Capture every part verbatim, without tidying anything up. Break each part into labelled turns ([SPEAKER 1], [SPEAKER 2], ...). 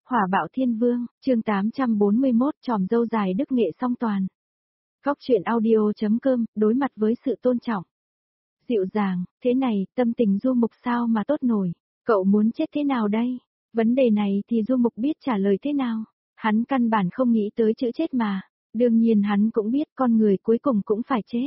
[SPEAKER 1] Hỏa bạo thiên vương, chương tám trăm bốn mươi mốt, tròm dâu dài đức nghệ song toàn. Góc truyện audio.com, đối mặt với sự tôn trọng. Dịu dàng, thế này, tâm tình Du Mục sao mà tốt nổi, cậu muốn chết thế nào đây? Vấn đề này thì Du Mục biết trả lời thế nào, hắn căn bản không nghĩ tới chữ chết mà, đương nhiên hắn cũng biết con người cuối cùng cũng phải chết.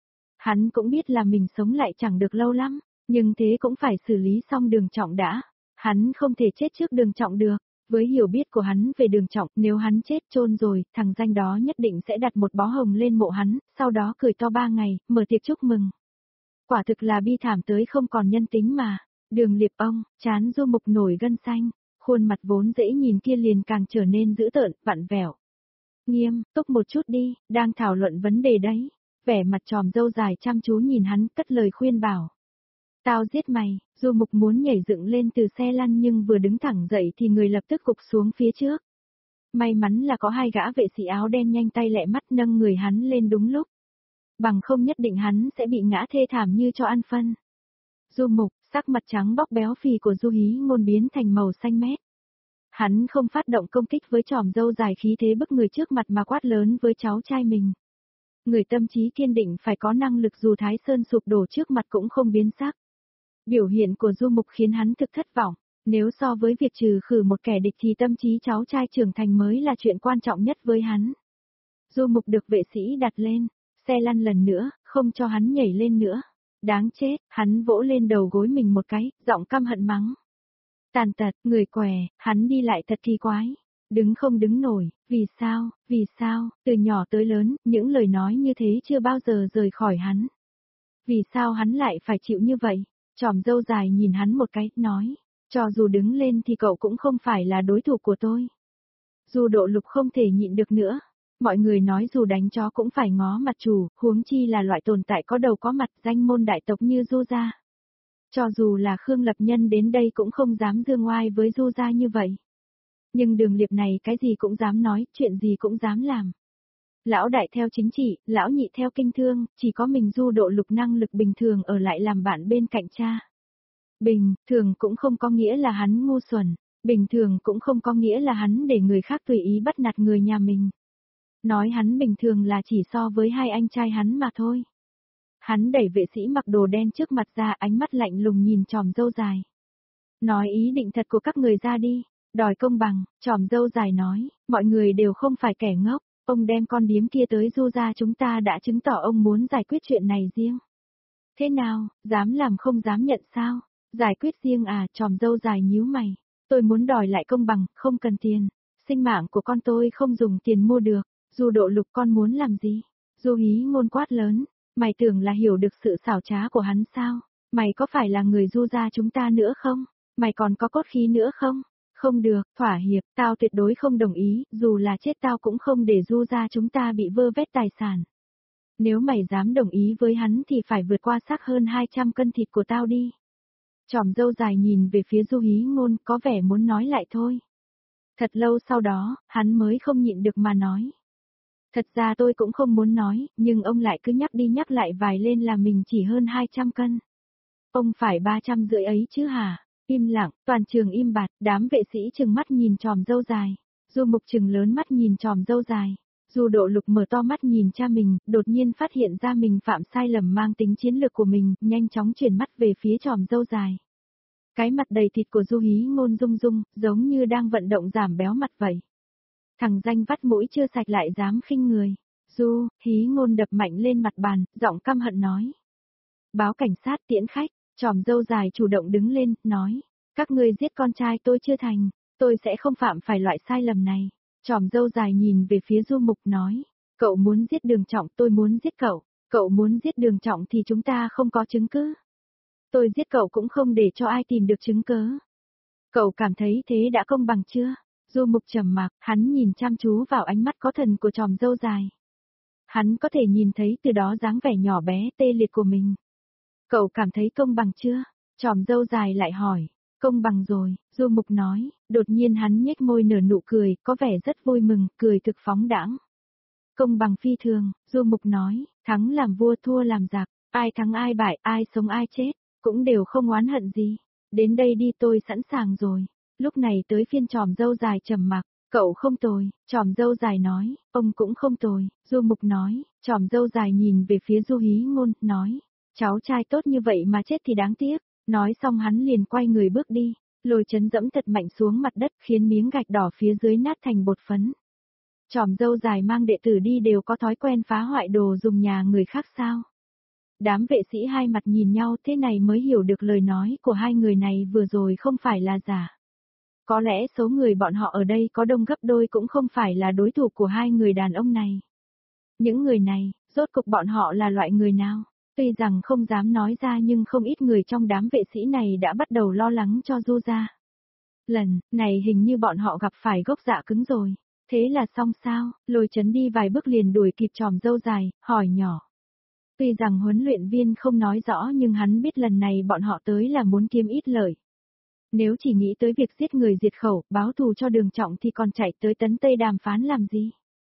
[SPEAKER 1] Hắn cũng biết là mình sống lại chẳng được lâu lắm, nhưng thế cũng phải xử lý xong Đường Trọng đã, hắn không thể chết trước Đường Trọng được. Với hiểu biết của hắn về Đường Trọng, nếu hắn chết chôn rồi, thằng danh đó nhất định sẽ đặt một bó hồng lên mộ hắn, sau đó cười to ba ngày, mở tiệc chúc mừng. Quả thực là bi thảm tới không còn nhân tính mà. Đường Liệp ông, trán Du Mục nổi gân xanh, khuôn mặt vốn dễ nhìn kia liền càng trở nên dữ tợn, vặn vẹo. Nghiêm túc một chút đi, đang thảo luận vấn đề đấy. Vẻ mặt tròm dâu dài chăm chú nhìn hắn, cất lời khuyên bảo. Tao giết mày. Du Mục muốn nhảy dựng lên từ xe lăn nhưng vừa đứng thẳng dậy thì người lập tức gục xuống phía trước. May mắn là có hai gã vệ sĩ áo đen nhanh tay lẹ mắt nâng người hắn lên đúng lúc. Bằng không nhất định hắn sẽ bị ngã thê thảm như cho ăn phân. Du Mục, sắc mặt trắng bóc béo phì của Du Hí Ngôn biến thành màu xanh mét. Hắn không phát động công kích với tròm dâu dài khí thế bức người trước mặt mà quát lớn với cháu trai mình. Người tâm trí kiên định phải có năng lực dù Thái Sơn sụp đổ trước mặt cũng không biến sắc. Biểu hiện của Du Mục khiến hắn thực thất vọng, nếu so với việc trừ khử một kẻ địch thì tâm trí cháu trai trưởng thành mới là chuyện quan trọng nhất với hắn. Du Mục được vệ sĩ đặt lên, xe lăn lần nữa, không cho hắn nhảy lên nữa. Đáng chết, hắn vỗ lên đầu gối mình một cái, giọng căm hận mắng. Tàn tật, người què, hắn đi lại thật kỳ quái. Đứng không đứng nổi, vì sao, vì sao, từ nhỏ tới lớn, những lời nói như thế chưa bao giờ rời khỏi hắn. Vì sao hắn lại phải chịu như vậy? Tròm dâu dài nhìn hắn một cái, nói, cho dù đứng lên thì cậu cũng không phải là đối thủ của tôi. Du Độ Lục không thể nhịn được nữa. Mọi người nói dù đánh chó cũng phải ngó mặt chủ, huống chi là loại tồn tại có đầu có mặt danh môn đại tộc như Du gia. Cho dù là Khương Lập Nhân đến đây cũng không dám dương oai với Du gia như vậy. Nhưng Đường Liệp này cái gì cũng dám nói, chuyện gì cũng dám làm. Lão đại theo chính trị, lão nhị theo kinh thương, chỉ có mình Du Độ Lục năng lực bình thường ở lại làm bạn bên cạnh cha. Bình thường cũng không có nghĩa là hắn ngu xuẩn, bình thường cũng không có nghĩa là hắn để người khác tùy ý bắt nạt người nhà mình. Nói hắn bình thường là chỉ so với hai anh trai hắn mà thôi. Hắn đẩy vệ sĩ mặc đồ đen trước mặt ra, ánh mắt lạnh lùng nhìn tròm dâu dài. Nói ý định thật của các người ra đi, đòi công bằng, tròm dâu dài nói, mọi người đều không phải kẻ ngốc. Ông đem con điếm kia tới Du gia chúng ta đã chứng tỏ ông muốn giải quyết chuyện này riêng. Thế nào, dám làm không dám nhận sao? Giải quyết riêng à? Tròm dâu dài nhíu mày. Tôi muốn đòi lại công bằng, không cần tiền. Sinh mạng của con tôi không dùng tiền mua được. Du Độ Lục con muốn làm gì? Du Hí Ngôn quát lớn. Mày tưởng là hiểu được sự xảo trá của hắn sao? Mày có phải là người Du gia chúng ta nữa không? Mày còn có cốt khí nữa không? Không được, thỏa hiệp, tao tuyệt đối không đồng ý, dù là chết tao cũng không để Du gia chúng ta bị vơ vét tài sản. Nếu mày dám đồng ý với hắn thì phải vượt qua xác hơn hai trăm cân thịt của tao đi. Tròm dâu dài nhìn về phía Du Hí Ngôn, có vẻ muốn nói lại thôi. Thật lâu sau đó, hắn mới không nhịn được mà nói. Thật ra tôi cũng không muốn nói, nhưng ông lại cứ nhắc đi nhắc lại vài lên là mình chỉ hơn hai trăm cân. Ông phải ba trăm rưỡi ấy chứ hả? Im lặng, toàn trường im bặt, đám vệ sĩ trừng mắt nhìn tròm dâu dài. Du Mục trừng lớn mắt nhìn tròm dâu dài. Du Độ Lục mở to mắt nhìn cha mình, đột nhiên phát hiện ra mình phạm sai lầm mang tính chiến lược của mình, nhanh chóng chuyển mắt về phía tròm dâu dài. Cái mặt đầy thịt của Du Hí Ngôn rung rung, giống như đang vận động giảm béo mặt vậy. Thằng danh vắt mũi chưa sạch lại dám khinh người. Du Hí Ngôn đập mạnh lên mặt bàn, giọng căm hận nói. Báo cảnh sát tiễn khách. Tròm dâu dài chủ động đứng lên, nói, các ngươi giết con trai tôi chưa thành, tôi sẽ không phạm phải loại sai lầm này. Tròm dâu dài nhìn về phía Du Mục nói, cậu muốn giết Đường Trọng, tôi muốn giết cậu, cậu muốn giết Đường Trọng thì chúng ta không có chứng cứ. Tôi giết cậu cũng không để cho ai tìm được chứng cớ. Cậu cảm thấy thế đã công bằng chưa? Du Mục trầm mặc, hắn nhìn chăm chú vào ánh mắt có thần của tròm dâu dài. Hắn có thể nhìn thấy từ đó dáng vẻ nhỏ bé tê liệt của mình. Cậu cảm thấy công bằng chưa? Tròm dâu dài lại hỏi. Công bằng rồi, Du Mục nói, đột nhiên hắn nhếch môi nở nụ cười, có vẻ rất vui mừng, cười thực phóng đãng. Công bằng phi thường, Du Mục nói, thắng làm vua thua làm giặc, ai thắng ai bại, ai sống ai chết, cũng đều không oán hận gì. Đến đây đi tôi sẵn sàng rồi. Lúc này tới phiên tròm dâu dài trầm mặc, cậu không tồi, tròm dâu dài nói, ông cũng không tồi, Du Mục nói, tròm dâu dài nhìn về phía Du Hí Ngôn, nói, cháu trai tốt như vậy mà chết thì đáng tiếc, nói xong hắn liền quay người bước đi, Lôi Chấn dẫm thật mạnh xuống mặt đất khiến miếng gạch đỏ phía dưới nát thành bột phấn. Tròm dâu dài mang đệ tử đi đều có thói quen phá hoại đồ dùng nhà người khác sao? Đám vệ sĩ hai mặt nhìn nhau thế này mới hiểu được lời nói của hai người này vừa rồi không phải là giả. Có lẽ số người bọn họ ở đây có đông gấp đôi cũng không phải là đối thủ của hai người đàn ông này. Những người này, rốt cục bọn họ là loại người nào? Tuy rằng không dám nói ra nhưng không ít người trong đám vệ sĩ này đã bắt đầu lo lắng cho Du gia. Lần này hình như bọn họ gặp phải gốc dạ cứng rồi. Thế là xong sao? Lôi Chấn đi vài bước liền đuổi kịp tròm dâu dài, hỏi nhỏ. Tuy rằng huấn luyện viên không nói rõ nhưng hắn biết lần này bọn họ tới là muốn kiếm ít lợi. Nếu chỉ nghĩ tới việc giết người diệt khẩu, báo thù cho Đường Trọng thì còn chạy tới Tấn Tây đàm phán làm gì?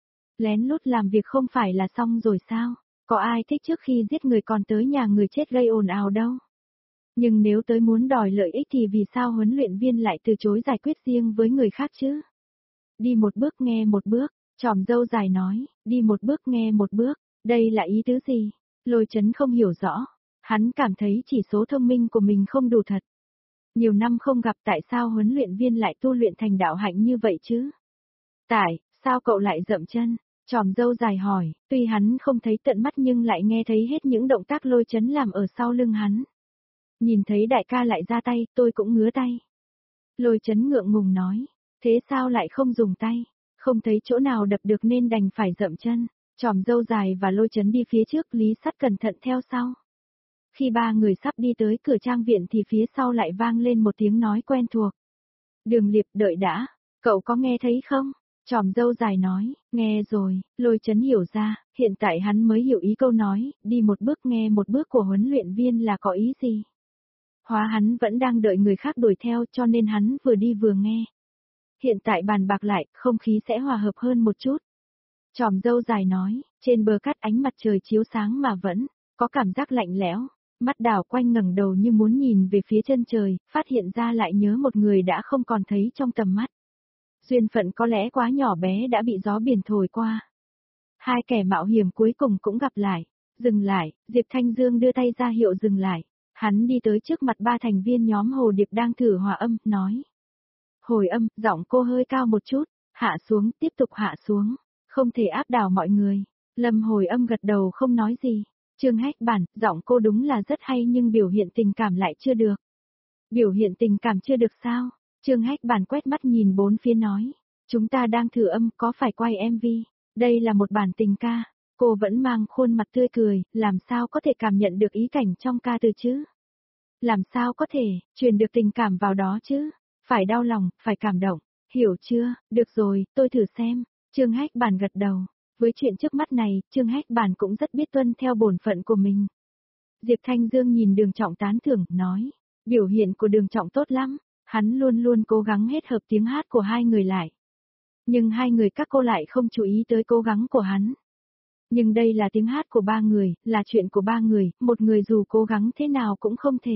[SPEAKER 1] Lén lút làm việc không phải là xong rồi sao? Có ai thích trước khi giết người còn tới nhà người chết gây ồn ào đâu? Nhưng nếu tới muốn đòi lợi ích thì vì sao huấn luyện viên lại từ chối giải quyết riêng với người khác chứ? Đi một bước nghe một bước, tròm dâu dài nói, đi một bước nghe một bước, đây là ý tứ gì? Lôi Chấn không hiểu rõ, hắn cảm thấy chỉ số thông minh của mình không đủ thật. Nhiều năm không gặp tại sao huấn luyện viên lại tu luyện thành đạo hạnh như vậy chứ? Tại, sao cậu lại dậm chân? Tròm dâu dài hỏi, tuy hắn không thấy tận mắt nhưng lại nghe thấy hết những động tác Lôi Chấn làm ở sau lưng hắn. Nhìn thấy đại ca lại ra tay, tôi cũng ngứa tay. Lôi Chấn ngượng ngùng nói, thế sao lại không dùng tay? Không thấy chỗ nào đập được nên đành phải dậm chân. Tròm dâu dài và Lôi Chấn đi phía trước, Lý Sắt cẩn thận theo sau. Khi ba người sắp đi tới cửa trang viện thì phía sau lại vang lên một tiếng nói quen thuộc. Đường Liệp, đợi đã, cậu có nghe thấy không? Tròm dâu dài nói, nghe rồi. Lôi Chấn hiểu ra, hiện tại hắn mới hiểu ý câu nói, đi một bước nghe một bước của huấn luyện viên là có ý gì. Hóa hắn vẫn đang đợi người khác đuổi theo cho nên hắn vừa đi vừa nghe. Hiện tại bàn bạc lại, không khí sẽ hòa hợp hơn một chút. Tròm dâu dài nói, trên bờ cát ánh mặt trời chiếu sáng mà vẫn có cảm giác lạnh lẽo, mắt đảo quanh ngẩng đầu như muốn nhìn về phía chân trời, phát hiện ra lại nhớ một người đã không còn thấy trong tầm mắt. Duyên phận có lẽ quá nhỏ bé đã bị gió biển thổi qua. Hai kẻ mạo hiểm cuối cùng cũng gặp lại, dừng lại, Diệp Thanh Dương đưa tay ra hiệu dừng lại, hắn đi tới trước mặt ba thành viên nhóm Hồ Điệp đang thử hòa âm, nói. Hồi âm, giọng cô hơi cao một chút, hạ xuống, tiếp tục hạ xuống. Không thể áp đảo mọi người. Lâm Hồi Âm gật đầu không nói gì. Trương Hách Bản, giọng cô đúng là rất hay nhưng biểu hiện tình cảm lại chưa được. Biểu hiện tình cảm chưa được sao? Trương Hách Bản quét mắt nhìn bốn phía nói. Chúng ta đang thử âm, có phải quay em vê. Đây là một bản tình ca. Cô vẫn mang khuôn mặt tươi cười, làm sao có thể cảm nhận được ý cảnh trong ca từ chứ? Làm sao có thể, truyền được tình cảm vào đó chứ? Phải đau lòng, phải cảm động. Hiểu chưa? Được rồi, tôi thử xem. Trương Hách Bản gật đầu. Với chuyện trước mắt này, Trương Hách Bản cũng rất biết tuân theo bổn phận của mình. Diệp Thanh Dương nhìn Đường Trọng tán thưởng, nói. Biểu hiện của Đường Trọng tốt lắm. Hắn luôn luôn cố gắng hết hợp tiếng hát của hai người lại. Nhưng hai người các cô lại không chú ý tới cố gắng của hắn. Nhưng đây là tiếng hát của ba người, là chuyện của ba người, một người dù cố gắng thế nào cũng không thể.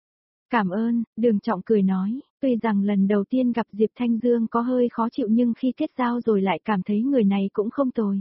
[SPEAKER 1] Cảm ơn, Đường Trọng cười nói, tuy rằng lần đầu tiên gặp Diệp Thanh Dương có hơi khó chịu nhưng khi kết giao rồi lại cảm thấy người này cũng không tồi.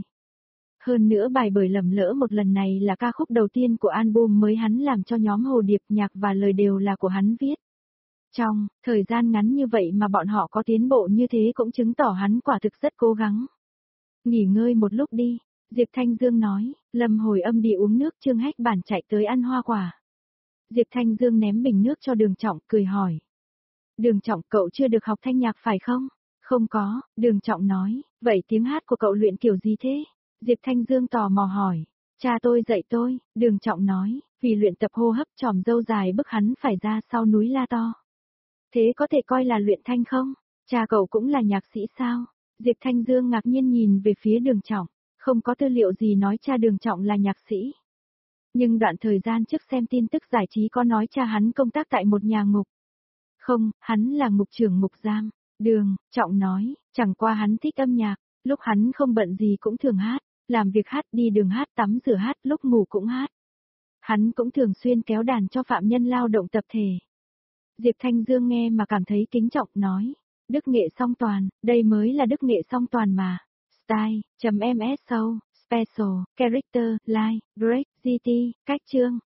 [SPEAKER 1] Hơn nữa bài Bởi Lầm Lỡ một lần này là ca khúc đầu tiên của album mới hắn làm cho nhóm Hồ Điệp, nhạc và lời đều là của hắn viết. Trong thời gian ngắn như vậy mà bọn họ có tiến bộ như thế cũng chứng tỏ hắn quả thực rất cố gắng. Nghỉ ngơi một lúc đi, Diệp Thanh Dương nói, Lâm Hồi Âm đi uống nước, Trương Hách Bản chạy tới ăn hoa quả. Diệp Thanh Dương ném bình nước cho Đường Trọng, cười hỏi. Đường Trọng, cậu chưa được học thanh nhạc phải không? Không có, Đường Trọng nói, vậy tiếng hát của cậu luyện kiểu gì thế? Diệp Thanh Dương tò mò hỏi. Cha tôi dạy tôi, Đường Trọng nói, vì luyện tập hô hấp tròm dâu dài bức hắn phải ra sau núi la to. Thế có thể coi là luyện thanh không? Cha cậu cũng là nhạc sĩ sao? Diệp Thanh Dương ngạc nhiên nhìn về phía Đường Trọng, không có tư liệu gì nói cha Đường Trọng là nhạc sĩ. Nhưng đoạn thời gian trước xem tin tức giải trí có nói cha hắn công tác tại một nhà ngục. Không, hắn là ngục trưởng ngục giam. Đường Trọng nói, chẳng qua hắn thích âm nhạc, lúc hắn không bận gì cũng thường hát, làm việc hát, đi đường hát, tắm rửa hát, lúc ngủ cũng hát. Hắn cũng thường xuyên kéo đàn cho phạm nhân lao động tập thể. Diệp Thanh Dương nghe mà cảm thấy kính trọng nói. Đức nghệ song toàn, đây mới là đức nghệ song toàn mà. Style, chấm ms show, special, character, line, break, giê tê, cách chương,